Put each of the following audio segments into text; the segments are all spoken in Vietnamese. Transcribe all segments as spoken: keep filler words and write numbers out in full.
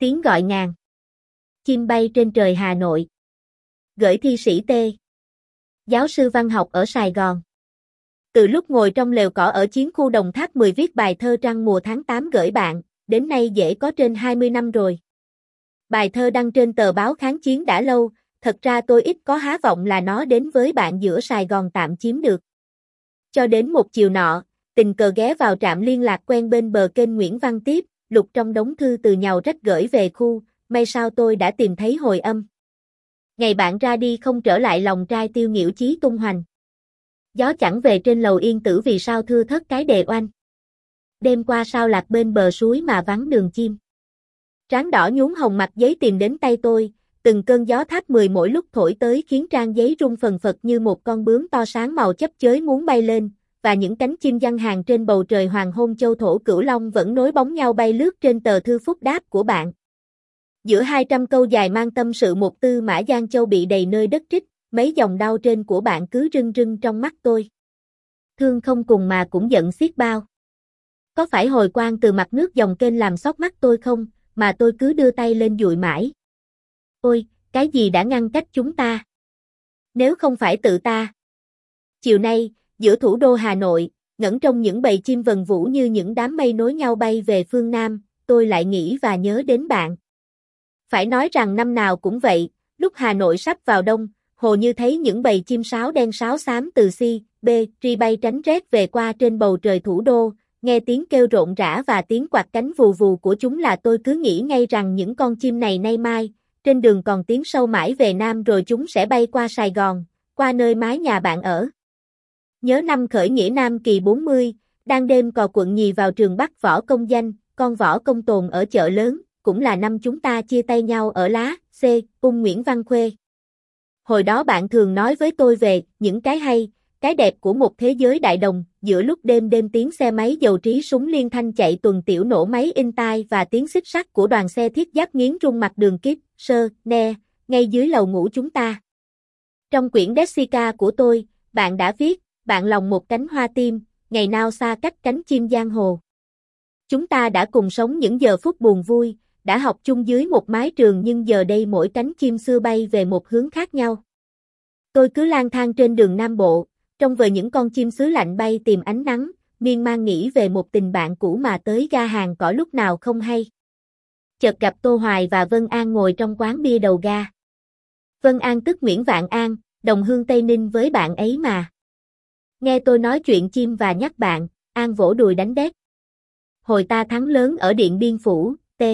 Tiếng gọi ngàn. Chim bay trên trời Hà Nội. Gửi thi sĩ T. Giáo sư văn học ở Sài Gòn. Từ lúc ngồi trong lều cỏ ở chiến khu Đồng Tháp mười viết bài thơ trăng mùa tháng tám gửi bạn, đến nay dễ có trên hai mươi năm rồi. Bài thơ đăng trên tờ báo kháng chiến đã lâu, thật ra tôi ít có há vọng là nó đến với bạn giữa Sài Gòn tạm chiếm được. Cho đến một chiều nọ, tình cờ ghé vào trạm liên lạc quen bên bờ kênh Nguyễn Văn Tiếp, lục trong đống thư từ Nhàu Rách gửi về khu, may sao tôi đã tìm thấy hồi âm. Ngày bạn ra đi không trở lại lòng trai tiêu nghỉu chí tung hoành. Gió chẳng về trên lầu yên tử vì sao thưa thất cái đề oanh. Đêm qua sao lạc bên bờ suối mà vắng đường chim. Trán đỏ nhún hồng mặt giấy tìm đến tay tôi, từng cơn gió tháp mười mỗi lúc thổi tới khiến trang giấy rung phần phật như một con bướm to sáng màu chấp chới muốn bay lên, và những cánh chim giăng hàng trên bầu trời hoàng hôn châu thổ cửu long vẫn nối bóng nhau bay lướt trên tờ thư phúc đáp của bạn. Giữa hai trăm câu dài mang tâm sự một tư mã Giang Châu bị đầy nơi đất trích, mấy dòng đau trên của bạn cứ rưng rưng trong mắt tôi. Thương không cùng mà cũng giận xiết bao. Có phải hồi quang từ mặt nước dòng kênh làm xót mắt tôi không, mà tôi cứ đưa tay lên dụi mãi. Ôi, cái gì đã ngăn cách chúng ta? Nếu không phải tự ta. Chiều nay, giữa thủ đô Hà Nội, ngẩn trong những bầy chim vần vũ như những đám mây nối nhau bay về phương Nam, tôi lại nghĩ và nhớ đến bạn. Phải nói rằng năm nào cũng vậy, lúc Hà Nội sắp vào đông, hồ như thấy những bầy chim sáo đen sáo xám từ si, B, tri bay tránh rét về qua trên bầu trời thủ đô, nghe tiếng kêu rộn rã và tiếng quạt cánh vù vù của chúng là tôi cứ nghĩ ngay rằng những con chim này nay mai, trên đường còn tiến sâu mãi về Nam rồi chúng sẽ bay qua Sài Gòn, qua nơi mái nhà bạn ở. Nhớ năm khởi nghĩa Nam kỳ bốn mươi, đang đêm cò quận nhì vào trường Bắc Võ Công Danh, con Võ Công Tồn ở chợ lớn, cũng là năm chúng ta chia tay nhau ở lá, C, ung Nguyễn Văn Khuê. Hồi đó bạn thường nói với tôi về những cái hay, cái đẹp của một thế giới đại đồng, giữa lúc đêm đêm tiếng xe máy dầu trí súng liên thanh chạy tuần tiểu nổ máy in tai và tiếng xích sắt của đoàn xe thiết giáp nghiến rung mặt đường kíp, sơ, ne, ngay dưới lầu ngủ chúng ta. Trong quyển Jessica của tôi, bạn đã viết, bạn lòng một cánh hoa tim, ngày nào xa cách cánh chim giang hồ. Chúng ta đã cùng sống những giờ phút buồn vui, đã học chung dưới một mái trường nhưng giờ đây mỗi cánh chim xưa bay về một hướng khác nhau. Tôi cứ lang thang trên đường Nam Bộ, trông về những con chim xứ lạnh bay tìm ánh nắng, miên man nghĩ về một tình bạn cũ mà tới ga hàng cỏ lúc nào không hay. Chợt gặp Tô Hoài và Vân An ngồi trong quán bia đầu ga. Vân An tức Nguyễn Vạn An, đồng hương Tây Ninh với bạn ấy mà. Nghe tôi nói chuyện chim và nhắc bạn, An vỗ đùi đánh đét. Hồi ta thắng lớn ở Điện Biên Phủ, T.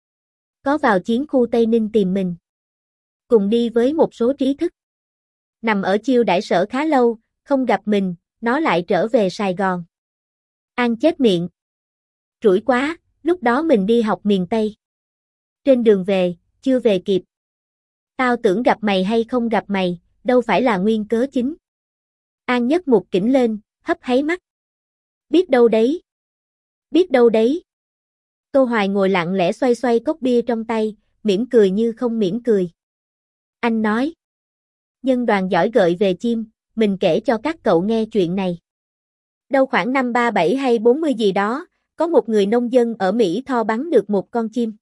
Có vào chiến khu Tây Ninh tìm mình. Cùng đi với một số trí thức. Nằm ở chiêu đãi sở khá lâu, không gặp mình, nó lại trở về Sài Gòn. An chép miệng. Rủi quá, lúc đó mình đi học miền Tây. Trên đường về, chưa về kịp. Tao tưởng gặp mày hay không gặp mày, đâu phải là nguyên cớ chính. An nhấc mục kỉnh lên, hấp háy mắt. Biết đâu đấy. Biết đâu đấy. Tô Hoài ngồi lặng lẽ xoay xoay cốc bia trong tay, mỉm cười như không mỉm cười. Anh nói. Nhân đoàn giỏi gợi về chim, mình kể cho các cậu nghe chuyện này. Đâu khoảng năm ba bảy hay bốn mươi gì đó, có một người nông dân ở Mỹ Tho bắn được một con chim.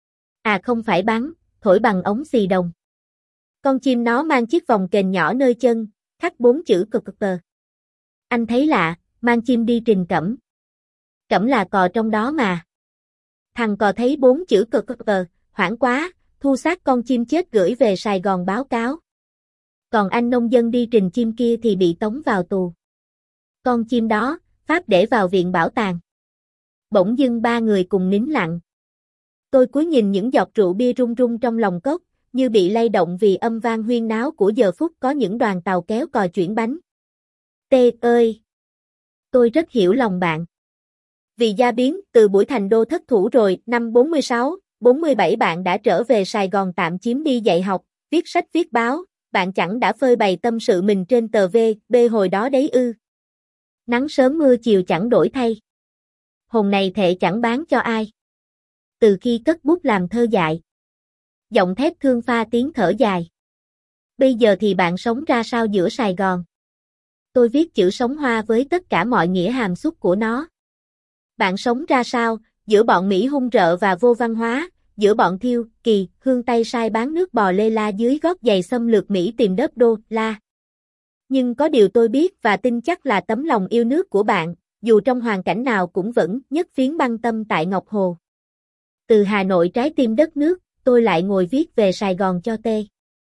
À không phải bắn, thổi bằng ống xì đồng. Con chim nó mang chiếc vòng kềnh nhỏ nơi chân, khắc bốn chữ cực cực tờ. Anh thấy lạ, mang chim đi trình cẩm. Cẩm là cò trong đó mà. Thằng cò thấy bốn chữ cực cực tờ, hoảng quá, thu xác con chim chết gửi về Sài Gòn báo cáo. Còn anh nông dân đi trình chim kia thì bị tống vào tù. Con chim đó, Pháp để vào viện bảo tàng. Bỗng dưng ba người cùng nín lặng. Tôi cúi nhìn những giọt rượu bia rung rung trong lòng cốc, như bị lay động vì âm vang huyên náo của giờ phút có những đoàn tàu kéo cò chuyển bánh. Tê ơi! Tôi rất hiểu lòng bạn. Vì gia biến, từ buổi thành đô thất thủ rồi, năm bốn mươi sáu, bốn mươi bảy bạn đã trở về Sài Gòn tạm chiếm đi dạy học, viết sách viết báo, bạn chẳng đã phơi bày tâm sự mình trên tờ vê bê hồi đó đấy ư. Nắng sớm mưa chiều chẳng đổi thay. Hồn này thệ chẳng bán cho ai. Từ khi cất bút làm thơ dại. Giọng thép thương pha tiếng thở dài. Bây giờ thì bạn sống ra sao giữa Sài Gòn? Tôi viết chữ sống hoa với tất cả mọi nghĩa hàm xúc của nó. Bạn sống ra sao, giữa bọn Mỹ hung rợ và vô văn hóa, giữa bọn Thiêu, Kỳ, Hương tay sai bán nước bò lê la dưới gót giày xâm lược Mỹ tìm đớp đô la. Nhưng có điều tôi biết và tin chắc là tấm lòng yêu nước của bạn, dù trong hoàn cảnh nào cũng vẫn nhất phiến băng tâm tại Ngọc Hồ. Từ Hà Nội trái tim đất nước, tôi lại ngồi viết về Sài Gòn cho tê.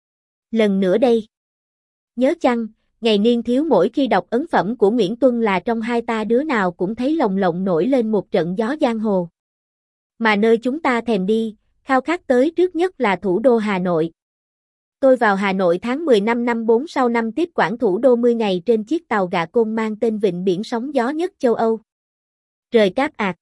Lần nữa đây. Nhớ chăng, ngày niên thiếu mỗi khi đọc ấn phẩm của Nguyễn Tuân là trong hai ta đứa nào cũng thấy lồng lộng nổi lên một trận gió giang hồ. Mà nơi chúng ta thèm đi, khao khát tới trước nhất là thủ đô Hà Nội. Tôi vào Hà Nội tháng mười năm năm bốn sau năm tiếp quản thủ đô mười ngày trên chiếc tàu gạ côn mang tên Vịnh Biển sóng gió nhất châu Âu. Trời cáp ạt.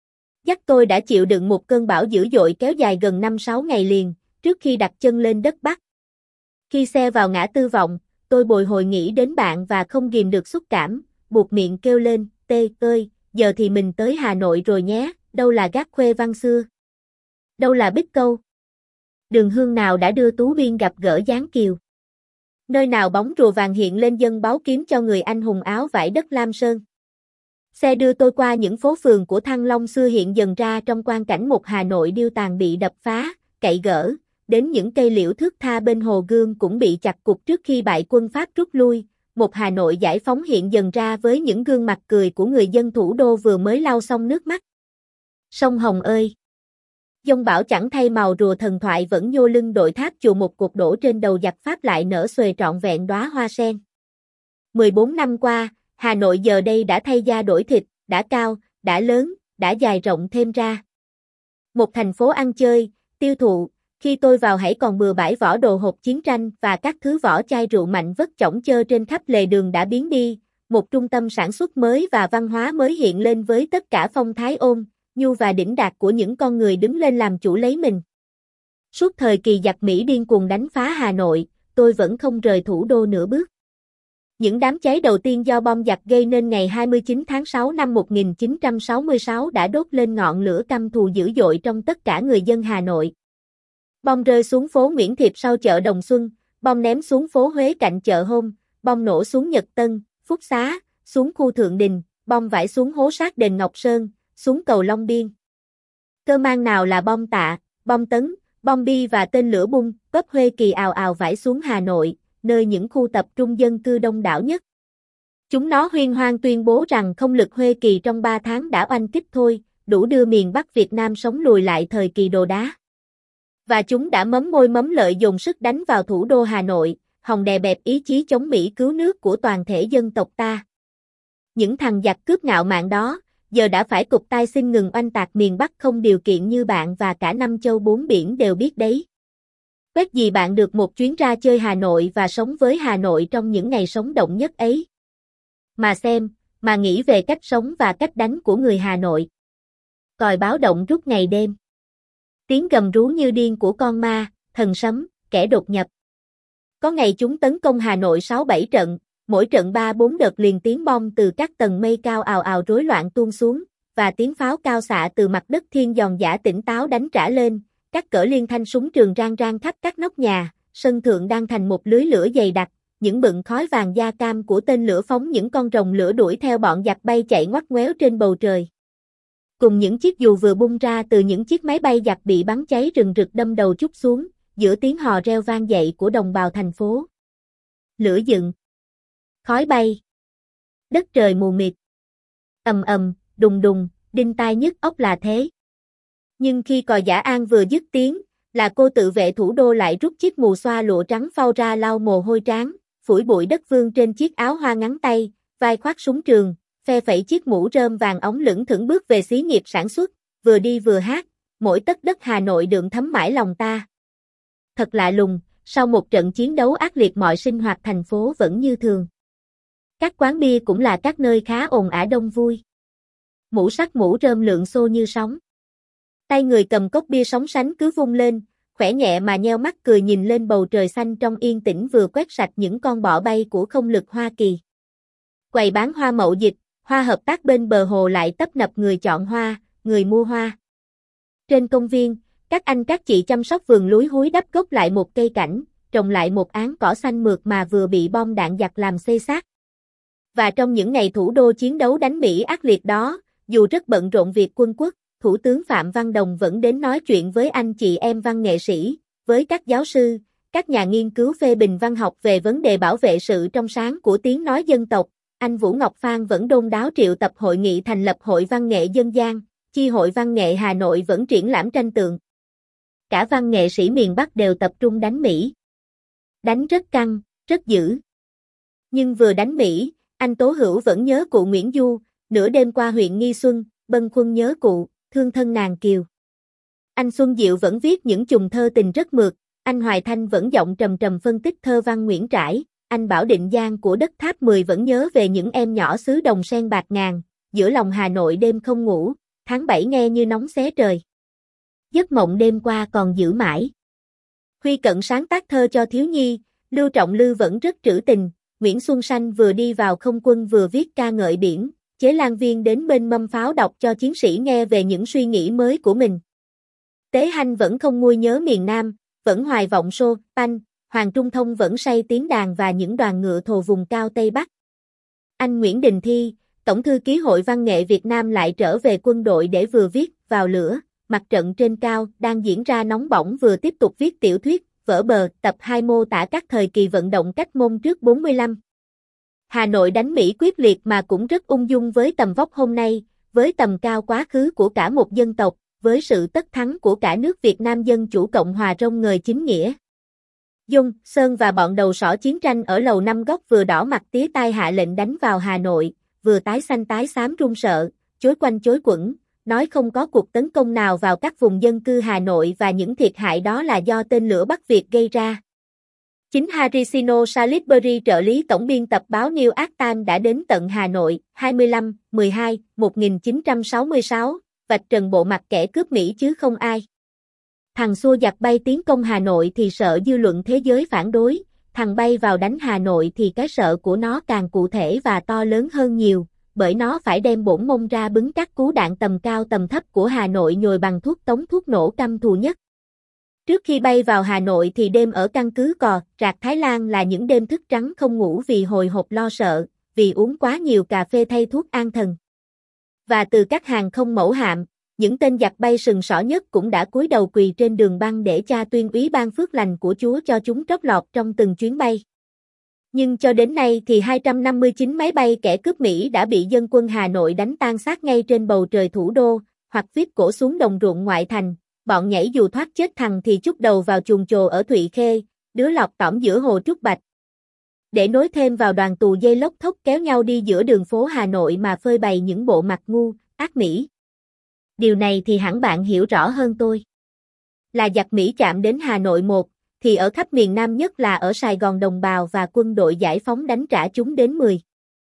Dắt tôi đã chịu đựng một cơn bão dữ dội kéo dài gần năm sáu ngày liền, trước khi đặt chân lên đất Bắc. Khi xe vào ngã Tư Vọng, tôi bồi hồi nghĩ đến bạn và không ghìm được xúc cảm, buộc miệng kêu lên, Tê ơi, giờ thì mình tới Hà Nội rồi nhé, đâu là gác khuê văn xưa? Đâu là Bích Câu? Đường hương nào đã đưa Tú Viên gặp gỡ Giáng Kiều? Nơi nào bóng rùa vàng hiện lên dân báo kiếm cho người anh hùng áo vải đất Lam Sơn? Xe đưa tôi qua những phố phường của Thăng Long xưa hiện dần ra trong quang cảnh một Hà Nội điêu tàn bị đập phá, cậy gỡ, đến những cây liễu thước tha bên Hồ Gươm cũng bị chặt cụt trước khi bại quân Pháp rút lui, một Hà Nội giải phóng hiện dần ra với những gương mặt cười của người dân thủ đô vừa mới lau xong nước mắt. Sông Hồng ơi! Dông bão chẳng thay màu rùa thần thoại vẫn nhô lưng đội tháp chùa một cột đổ trên đầu giặc Pháp lại nở xuề trọn vẹn đóa hoa sen. mười bốn năm qua, Hà Nội giờ đây đã thay da đổi thịt, đã cao, đã lớn, đã dài rộng thêm ra. Một thành phố ăn chơi, tiêu thụ, khi tôi vào hãy còn bừa bãi vỏ đồ hộp chiến tranh và các thứ vỏ chai rượu mạnh vất chỏng chơ trên khắp lề đường đã biến đi, một trung tâm sản xuất mới và văn hóa mới hiện lên với tất cả phong thái ôn, nhu và đỉnh đạt của những con người đứng lên làm chủ lấy mình. Suốt thời kỳ giặc Mỹ điên cuồng đánh phá Hà Nội, tôi vẫn không rời thủ đô nửa bước. Những đám cháy đầu tiên do bom giặc gây nên ngày hai mươi chín tháng sáu năm một nghìn chín trăm sáu mươi sáu đã đốt lên ngọn lửa căm thù dữ dội trong tất cả người dân Hà Nội. Bom rơi xuống phố Nguyễn Thiệp sau chợ Đồng Xuân, bom ném xuống phố Huế cạnh chợ Hôm, bom nổ xuống Nhật Tân, Phúc Xá, xuống khu Thượng Đình, bom vãi xuống hố sát đền Ngọc Sơn, xuống cầu Long Biên. Cơ mang nào là bom Tạ, bom Tấn, bom Bi và tên lửa bung, cấp Huê Kỳ ào ào vãi xuống Hà Nội, nơi những khu tập trung dân cư đông đảo nhất. Chúng nó huyên hoang tuyên bố rằng không lực Huê Kỳ trong ba tháng đã oanh kích thôi, đủ đưa miền Bắc Việt Nam sống lùi lại thời kỳ đồ đá. Và chúng đã mấm môi mấm lợi dồn sức đánh vào thủ đô Hà Nội, hòng đè bẹp ý chí chống Mỹ cứu nước của toàn thể dân tộc ta. Những thằng giặc cướp ngạo mạn đó, giờ đã phải cụp tai xin ngừng oanh tạc miền Bắc không điều kiện như bạn và cả năm châu bốn biển đều biết đấy. Quét gì bạn được một chuyến ra chơi Hà Nội và sống với Hà Nội trong những ngày sống động nhất ấy. Mà xem, mà nghĩ về cách sống và cách đánh của người Hà Nội. Còi báo động rút ngày đêm. Tiếng gầm rú như điên của con ma, thần sấm, kẻ đột nhập. Có ngày chúng tấn công Hà Nội sáu bảy trận, mỗi trận ba bốn đợt liền tiếng bom từ các tầng mây cao ào ào rối loạn tuôn xuống, và tiếng pháo cao xạ từ mặt đất thiên giòn giã tỉnh táo đánh trả lên, các cỡ liên thanh súng trường rang rang khắp các nóc nhà, sân thượng đang thành một lưới lửa dày đặc, những bựng khói vàng da cam của tên lửa phóng những con rồng lửa đuổi theo bọn giặc bay chạy ngoắt ngoéo trên bầu trời. Cùng những chiếc dù vừa bung ra từ những chiếc máy bay giặc bị bắn cháy rừng rực đâm đầu trút xuống, giữa tiếng hò reo vang dậy của đồng bào thành phố. Lửa dựng, khói bay, đất trời mù mịt, ầm ầm, đùng đùng, đinh tai nhức óc là thế. Nhưng khi còi giã an vừa dứt tiếng, là cô tự vệ thủ đô lại rút chiếc mù xoa lụa trắng phau ra lau mồ hôi trán, phủi bụi đất vương trên chiếc áo hoa ngắn tay, vai khoác súng trường, phe phẩy chiếc mũ rơm vàng óng lững thững bước về xí nghiệp sản xuất, vừa đi vừa hát, mỗi tấc đất Hà Nội đượm thấm mãi lòng ta. Thật lạ lùng, sau một trận chiến đấu ác liệt mọi sinh hoạt thành phố vẫn như thường. Các quán bia cũng là các nơi khá ồn ả đông vui. Mũ sắt mũ rơm lượn xô như sóng. Tay người cầm cốc bia sóng sánh cứ vung lên, khỏe nhẹ mà nheo mắt cười nhìn lên bầu trời xanh trong yên tĩnh vừa quét sạch những con bọ bay của không lực Hoa Kỳ. Quầy bán hoa mậu dịch, hoa hợp tác bên bờ hồ lại tấp nập người chọn hoa, người mua hoa. Trên công viên, các anh các chị chăm sóc vườn lúi húi đắp gốc lại một cây cảnh, trồng lại một áng cỏ xanh mượt mà vừa bị bom đạn giặc làm xây xát. Và trong những ngày thủ đô chiến đấu đánh Mỹ ác liệt đó, dù rất bận rộn việc quân quốc, Thủ tướng Phạm Văn Đồng vẫn đến nói chuyện với anh chị em văn nghệ sĩ, với các giáo sư, các nhà nghiên cứu phê bình văn học về vấn đề bảo vệ sự trong sáng của tiếng nói dân tộc. Anh Vũ Ngọc Phan vẫn đôn đáo triệu tập hội nghị thành lập Hội Văn nghệ Dân gian, Chi hội Văn nghệ Hà Nội vẫn triển lãm tranh tượng. Cả văn nghệ sĩ miền Bắc đều tập trung đánh Mỹ. Đánh rất căng, rất dữ. Nhưng vừa đánh Mỹ, anh Tố Hữu vẫn nhớ cụ Nguyễn Du, nửa đêm qua huyện Nghi Xuân, bâng khuâng nhớ cụ, thương thân nàng kiều. Anh Xuân Diệu vẫn viết những chùm thơ tình rất mượt, anh Hoài Thanh vẫn giọng trầm trầm phân tích thơ văn Nguyễn Trãi, anh Bảo Định Giang của đất Tháp mười vẫn nhớ về những em nhỏ xứ Đồng Sen bạc ngàn, giữa lòng Hà Nội đêm không ngủ, tháng bảy nghe như nóng xé trời. Giấc mộng đêm qua còn giữ mãi. Huy Cận sáng tác thơ cho thiếu nhi, Lưu Trọng Lư vẫn rất trữ tình, Nguyễn Xuân Sanh vừa đi vào không quân vừa viết ca ngợi biển, Chế Lan Viên đến bên mâm pháo đọc cho chiến sĩ nghe về những suy nghĩ mới của mình. Tế Hanh vẫn không nguôi nhớ miền Nam, vẫn hoài vọng Sô, Panh, Hoàng Trung Thông vẫn say tiếng đàn và những đoàn ngựa thồ vùng cao Tây Bắc. Anh Nguyễn Đình Thi, Tổng thư ký Hội Văn nghệ Việt Nam lại trở về quân đội để vừa viết Vào lửa, Mặt trận trên cao đang diễn ra nóng bỏng vừa tiếp tục viết tiểu thuyết, Vỡ bờ, tập hai mô tả các thời kỳ vận động cách môn trước bốn mươi lăm. Hà Nội đánh Mỹ quyết liệt mà cũng rất ung dung với tầm vóc hôm nay, với tầm cao quá khứ của cả một dân tộc, với sự tất thắng của cả nước Việt Nam Dân Chủ Cộng Hòa rông ngời chính nghĩa. Dung, Sơn và bọn đầu sỏ chiến tranh ở lầu năm góc vừa đỏ mặt tía tai hạ lệnh đánh vào Hà Nội, vừa tái xanh tái xám run sợ, chối quanh chối quẩn, nói không có cuộc tấn công nào vào các vùng dân cư Hà Nội và những thiệt hại đó là do tên lửa Bắc Việt gây ra. Chính Harrison Salisbury, trợ lý tổng biên tập báo New York Times đã đến tận Hà Nội, hai mươi lăm, mười hai, một nghìn chín trăm sáu mươi sáu, vạch trần bộ mặt kẻ cướp Mỹ chứ không ai. Thằng xua giặc bay tiến công Hà Nội thì sợ dư luận thế giới phản đối, thằng bay vào đánh Hà Nội thì cái sợ của nó càng cụ thể và to lớn hơn nhiều, bởi nó phải đem bổn mông ra bứng các cú đạn tầm cao tầm thấp của Hà Nội nhồi bằng thuốc tống thuốc nổ căm thù nhất. Trước khi bay vào Hà Nội thì đêm ở căn cứ Cò, Rạc Thái Lan là những đêm thức trắng không ngủ vì hồi hộp lo sợ, vì uống quá nhiều cà phê thay thuốc an thần. Và từ các hàng không mẫu hạm, những tên giặc bay sừng sỏ nhất cũng đã cúi đầu quỳ trên đường băng để cha tuyên úy ban phước lành của Chúa cho chúng trót lọt trong từng chuyến bay. Nhưng cho đến nay thì hai trăm năm mươi chín máy bay kẻ cướp Mỹ đã bị dân quân Hà Nội đánh tan xác ngay trên bầu trời thủ đô, hoặc vít cổ xuống đồng ruộng ngoại thành, bọn nhảy dù thoát chết thằng thì chúc đầu vào chuồng chồ ở Thụy Khê, đứa lọt tõm giữa hồ Trúc Bạch. Để nối thêm vào đoàn tù dây lốc thốc kéo nhau đi giữa đường phố Hà Nội mà phơi bày những bộ mặt ngu, ác Mỹ. Điều này thì hẳn bạn hiểu rõ hơn tôi. Là giặc Mỹ chạm đến Hà Nội một, thì ở khắp miền Nam nhất là ở Sài Gòn đồng bào và quân đội giải phóng đánh trả chúng đến mười.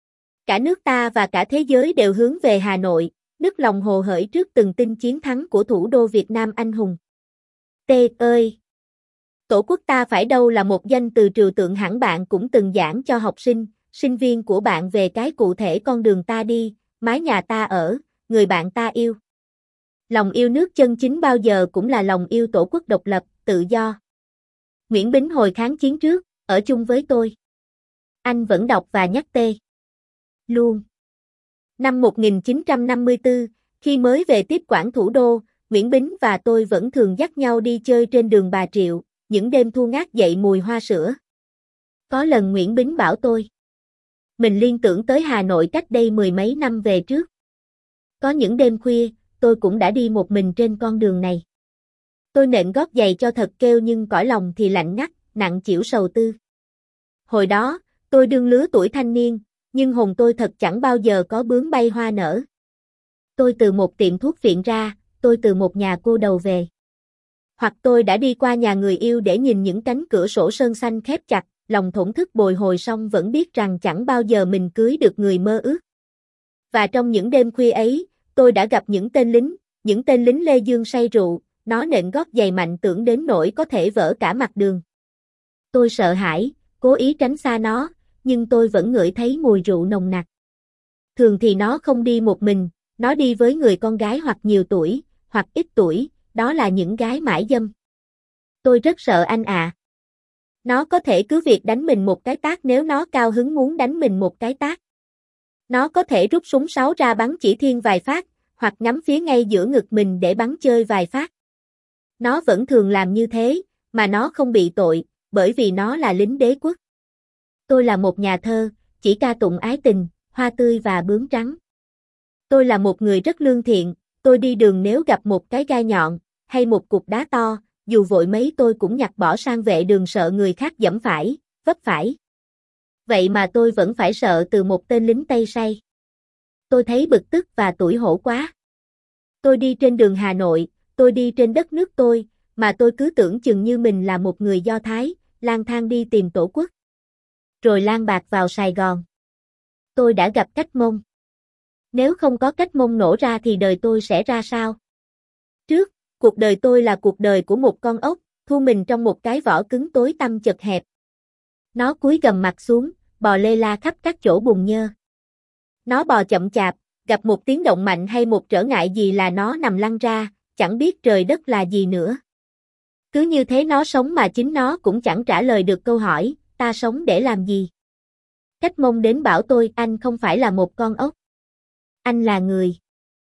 Cả nước ta và cả thế giới đều hướng về Hà Nội, nức lòng hồ hởi trước từng tin chiến thắng của thủ đô Việt Nam anh hùng. T ơi! Tổ quốc ta phải đâu là một danh từ trừu tượng hẳn bạn cũng từng giảng cho học sinh, sinh viên của bạn về cái cụ thể con đường ta đi, mái nhà ta ở, người bạn ta yêu. Lòng yêu nước chân chính bao giờ cũng là lòng yêu tổ quốc độc lập, tự do. Nguyễn Bính hồi kháng chiến trước, ở chung với tôi. Anh vẫn đọc và nhắc tê. Luôn. Năm một nghìn chín trăm năm mươi tư, khi mới về tiếp quản thủ đô, Nguyễn Bính và tôi vẫn thường dắt nhau đi chơi trên đường Bà Triệu, những đêm thu ngát dậy mùi hoa sữa. Có lần Nguyễn Bính bảo tôi, mình liên tưởng tới Hà Nội cách đây mười mấy năm về trước. Có những đêm khuya, tôi cũng đã đi một mình trên con đường này. Tôi nện gót giày cho thật kêu nhưng cõi lòng thì lạnh ngắt, nặng chịu sầu tư. Hồi đó, tôi đương lứa tuổi thanh niên, nhưng hồn tôi thật chẳng bao giờ có bướm bay hoa nở. Tôi từ một tiệm thuốc viện ra, tôi từ một nhà cô đầu về. Hoặc tôi đã đi qua nhà người yêu để nhìn những cánh cửa sổ sơn xanh khép chặt, lòng thổn thức bồi hồi xong vẫn biết rằng chẳng bao giờ mình cưới được người mơ ước. Và trong những đêm khuya ấy, tôi đã gặp những tên lính, những tên lính Lê Dương say rượu, nó nện gót giày mạnh tưởng đến nỗi có thể vỡ cả mặt đường. Tôi sợ hãi, cố ý tránh xa nó, nhưng tôi vẫn ngửi thấy mùi rượu nồng nặc. Thường thì nó không đi một mình, nó đi với người con gái hoặc nhiều tuổi, hoặc ít tuổi, đó là những gái mãi dâm. Tôi rất sợ anh ạ. À. Nó có thể cứ việc đánh mình một cái tát nếu nó cao hứng muốn đánh mình một cái tát. Nó có thể rút súng sáu ra bắn chỉ thiên vài phát, hoặc ngắm phía ngay giữa ngực mình để bắn chơi vài phát. Nó vẫn thường làm như thế, mà nó không bị tội, bởi vì nó là lính đế quốc. Tôi là một nhà thơ, chỉ ca tụng ái tình, hoa tươi và bướm trắng. Tôi là một người rất lương thiện, tôi đi đường nếu gặp một cái gai nhọn, hay một cục đá to, dù vội mấy tôi cũng nhặt bỏ sang vệ đường sợ người khác giẫm phải, vấp phải. Vậy mà tôi vẫn phải sợ từ một tên lính Tây say. Tôi thấy bực tức và tủi hổ quá. Tôi đi trên đường Hà Nội, tôi đi trên đất nước tôi, mà tôi cứ tưởng chừng như mình là một người Do Thái, lang thang đi tìm tổ quốc. Rồi lang bạc vào Sài Gòn. Tôi đã gặp Cách Mông. Nếu không có Cách Mông nổ ra thì đời tôi sẽ ra sao? Trước, cuộc đời tôi là cuộc đời của một con ốc, thu mình trong một cái vỏ cứng tối tăm chật hẹp. Nó cúi gầm mặt xuống, bò lê la khắp các chỗ bùn nhơ. Nó bò chậm chạp, gặp một tiếng động mạnh hay một trở ngại gì là nó nằm lăn ra, chẳng biết trời đất là gì nữa. Cứ như thế nó sống mà chính nó cũng chẳng trả lời được câu hỏi, ta sống để làm gì? Cách Mông đến bảo tôi, anh không phải là một con ốc. Anh là người.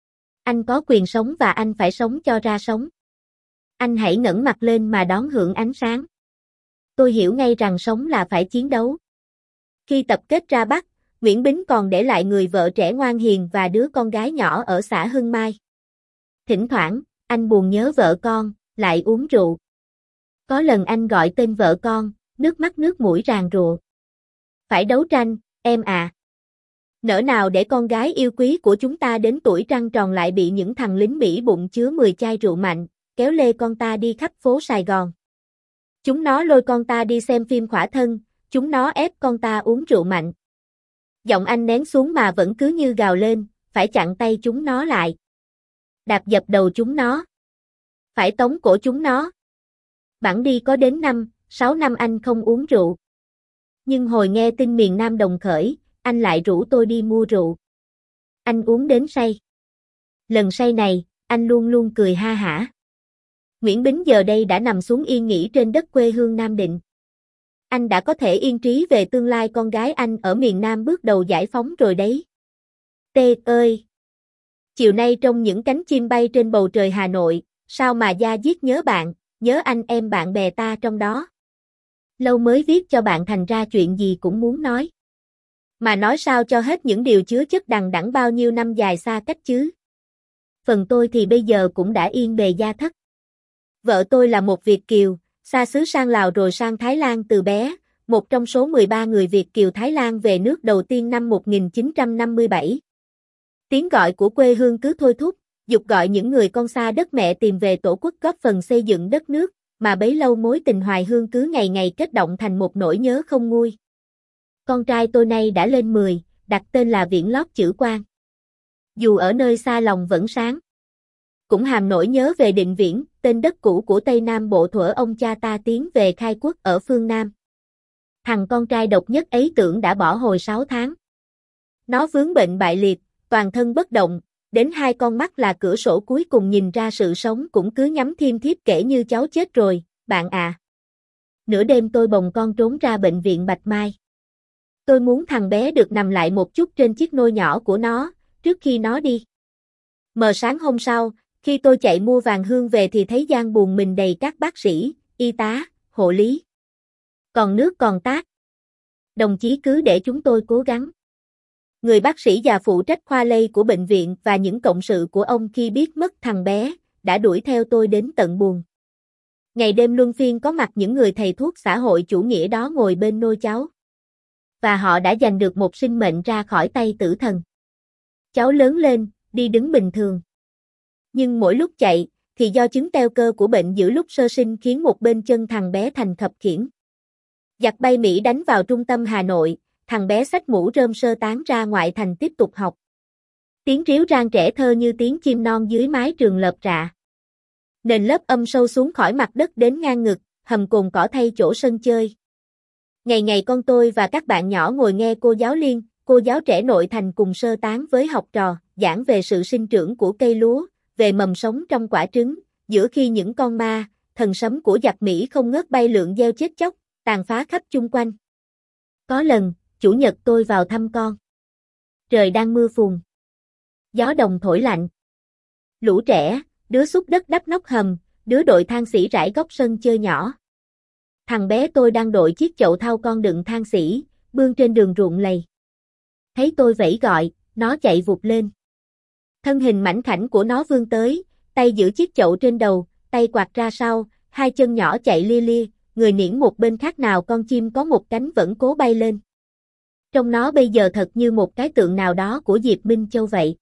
Anh có quyền sống và anh phải sống cho ra sống. Anh hãy ngẩng mặt lên mà đón hưởng ánh sáng. Tôi hiểu ngay rằng sống là phải chiến đấu. Khi tập kết ra Bắc, Nguyễn Bính còn để lại người vợ trẻ ngoan hiền và đứa con gái nhỏ ở xã Hưng Mai. Thỉnh thoảng, anh buồn nhớ vợ con, lại uống rượu. Có lần anh gọi tên vợ con, nước mắt nước mũi ràn rụa. Phải đấu tranh, em à. Nỡ nào để con gái yêu quý của chúng ta đến tuổi trăng tròn lại bị những thằng lính Mỹ bụng chứa mười chai rượu mạnh, kéo lê con ta đi khắp phố Sài Gòn. Chúng nó lôi con ta đi xem phim khỏa thân, chúng nó ép con ta uống rượu mạnh. Giọng anh nén xuống mà vẫn cứ như gào lên, phải chặn tay chúng nó lại. Đạp dập đầu chúng nó. Phải tống cổ chúng nó. Bẵng đi có đến năm, sáu năm anh không uống rượu. Nhưng hồi nghe tin miền Nam đồng khởi, anh lại rủ tôi đi mua rượu. Anh uống đến say. Lần say này, anh luôn luôn cười ha hả. Nguyễn Bính giờ đây đã nằm xuống yên nghỉ trên đất quê hương Nam Định. Anh đã có thể yên trí về tương lai con gái anh ở miền Nam bước đầu giải phóng rồi đấy. Tê ơi! Chiều nay trong những cánh chim bay trên bầu trời Hà Nội, sao mà da diết nhớ bạn, nhớ anh em bạn bè ta trong đó. Lâu mới viết cho bạn thành ra chuyện gì cũng muốn nói. Mà nói sao cho hết những điều chứa chất đằng đẵng bao nhiêu năm dài xa cách chứ. Phần tôi thì bây giờ cũng đã yên bề gia thất. Vợ tôi là một Việt kiều, xa xứ sang Lào rồi sang Thái Lan từ bé, một trong số mười ba người Việt kiều Thái Lan về nước đầu tiên năm một nghìn chín trăm năm mươi bảy. Tiếng gọi của quê hương cứ thôi thúc, dục gọi những người con xa đất mẹ tìm về tổ quốc góp phần xây dựng đất nước, mà bấy lâu mối tình hoài hương cứ ngày ngày kết động thành một nỗi nhớ không nguôi. Con trai tôi nay đã lên mười, đặt tên là Viễn lót chữ Quang. Dù ở nơi xa lòng vẫn sáng. Cũng hàm nỗi nhớ về Định Viễn, tên đất cũ của Tây Nam Bộ thuở ông cha ta tiến về khai quốc ở phương Nam. Thằng con trai độc nhất ấy tưởng đã bỏ hồi sáu tháng. Nó vướng bệnh bại liệt, toàn thân bất động, đến hai con mắt là cửa sổ cuối cùng nhìn ra sự sống cũng cứ nhắm thiêm thiếp kể như cháu chết rồi, bạn à. Nửa đêm tôi bồng con trốn ra bệnh viện Bạch Mai. Tôi muốn thằng bé được nằm lại một chút trên chiếc nôi nhỏ của nó, trước khi nó đi. Mờ sáng hôm sau, khi tôi chạy mua vàng hương về thì thấy gian buồng mình đầy các bác sĩ, y tá, hộ lý. Còn nước còn tát. Đồng chí cứ để chúng tôi cố gắng. Người bác sĩ già phụ trách khoa lây của bệnh viện và những cộng sự của ông khi biết mất thằng bé, đã đuổi theo tôi đến tận buồng. Ngày đêm luân phiên có mặt những người thầy thuốc xã hội chủ nghĩa đó ngồi bên nôi cháu. Và họ đã giành được một sinh mệnh ra khỏi tay tử thần. Cháu lớn lên, đi đứng bình thường. Nhưng mỗi lúc chạy, thì do chứng teo cơ của bệnh giữa lúc sơ sinh khiến một bên chân thằng bé thành khập khiễng. Giặc bay Mỹ đánh vào trung tâm Hà Nội, thằng bé xách mũ rơm sơ tán ra ngoại thành tiếp tục học. Tiếng ríu rang trẻ thơ như tiếng chim non dưới mái trường lợp rạ. Nền lớp âm sâu xuống khỏi mặt đất đến ngang ngực, hầm cồn cỏ thay chỗ sân chơi. Ngày ngày con tôi và các bạn nhỏ ngồi nghe cô giáo Liên, cô giáo trẻ nội thành cùng sơ tán với học trò, giảng về sự sinh trưởng của cây lúa, về mầm sống trong quả trứng, giữa khi những con ma, thần sấm của giặc Mỹ không ngớt bay lượn gieo chết chóc, tàn phá khắp chung quanh. Có lần, chủ nhật tôi vào thăm con. Trời đang mưa phùn. Gió đồng thổi lạnh. Lũ trẻ, đứa xúc đất đắp nóc hầm, đứa đội than sỉ rải góc sân chơi nhỏ. Thằng bé tôi đang đội chiếc chậu thau con đựng than sỉ, bươn trên đường ruộng lầy. Thấy tôi vẫy gọi, nó chạy vụt lên. Thân hình mảnh khảnh của nó vươn tới, tay giữ chiếc chậu trên đầu, tay quạt ra sau, hai chân nhỏ chạy lia lia, người niễn một bên khác nào con chim có một cánh vẫn cố bay lên. Trông nó bây giờ thật như một cái tượng nào đó của Diệp Minh Châu vậy.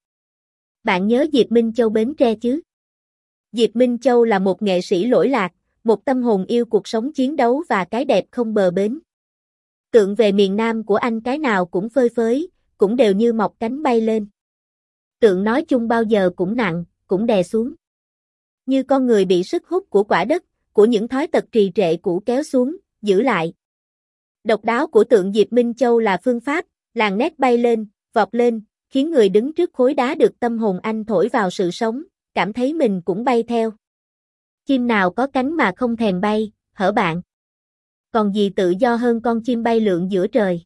Bạn nhớ Diệp Minh Châu Bến Tre chứ? Diệp Minh Châu là một nghệ sĩ lỗi lạc, một tâm hồn yêu cuộc sống chiến đấu và cái đẹp không bờ bến. Tượng về miền Nam của anh cái nào cũng phơi phới, cũng đều như mọc cánh bay lên. Tượng nói chung bao giờ cũng nặng, cũng đè xuống. Như con người bị sức hút của quả đất, của những thói tật trì trệ cũ kéo xuống, giữ lại. Độc đáo của tượng Diệp Minh Châu là phương pháp, làn nét bay lên, vọt lên, khiến người đứng trước khối đá được tâm hồn anh thổi vào sự sống, cảm thấy mình cũng bay theo. Chim nào có cánh mà không thèm bay, hở bạn? Còn gì tự do hơn con chim bay lượn giữa trời?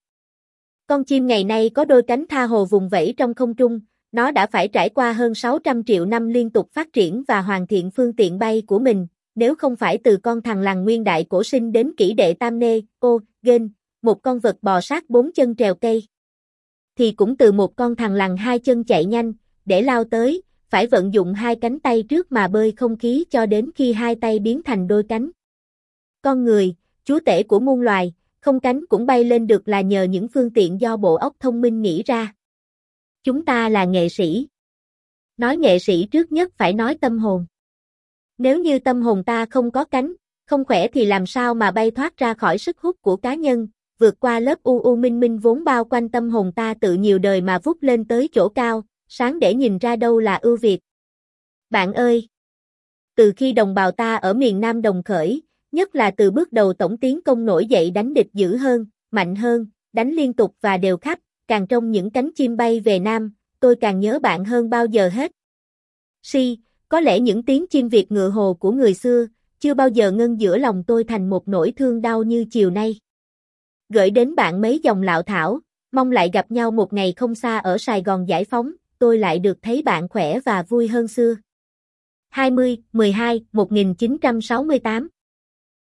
Con chim ngày nay có đôi cánh tha hồ vùng vẫy trong không trung, nó đã phải trải qua hơn sáu trăm triệu năm liên tục phát triển và hoàn thiện phương tiện bay của mình, nếu không phải từ con thằn lằn nguyên đại cổ sinh đến kỷ đệ tam nê, ô, gên, một con vật bò sát bốn chân trèo cây. Thì cũng từ một con thằn lằn hai chân chạy nhanh, để lao tới, phải vận dụng hai cánh tay trước mà bơi không khí cho đến khi hai tay biến thành đôi cánh. Con người, chúa tể của muôn loài, không cánh cũng bay lên được là nhờ những phương tiện do bộ óc thông minh nghĩ ra. Chúng ta là nghệ sĩ. Nói nghệ sĩ trước nhất phải nói tâm hồn. Nếu như tâm hồn ta không có cánh, không khỏe thì làm sao mà bay thoát ra khỏi sức hút của cá nhân, vượt qua lớp u u minh minh vốn bao quanh tâm hồn ta tự nhiều đời mà vút lên tới chỗ cao, sáng để nhìn ra đâu là ưu việt. Bạn ơi! Từ khi đồng bào ta ở miền Nam đồng khởi, nhất là từ bước đầu tổng tiến công nổi dậy đánh địch dữ hơn, mạnh hơn, đánh liên tục và đều khắp, càng trong những cánh chim bay về Nam, tôi càng nhớ bạn hơn bao giờ hết. Si, có lẽ những tiếng chim Việt ngựa hồ của người xưa, chưa bao giờ ngân giữa lòng tôi thành một nỗi thương đau như chiều nay. Gửi đến bạn mấy dòng lạo thảo, mong lại gặp nhau một ngày không xa ở Sài Gòn Giải Phóng, tôi lại được thấy bạn khỏe và vui hơn xưa. hai mươi, mười hai, một nghìn chín trăm sáu mươi tám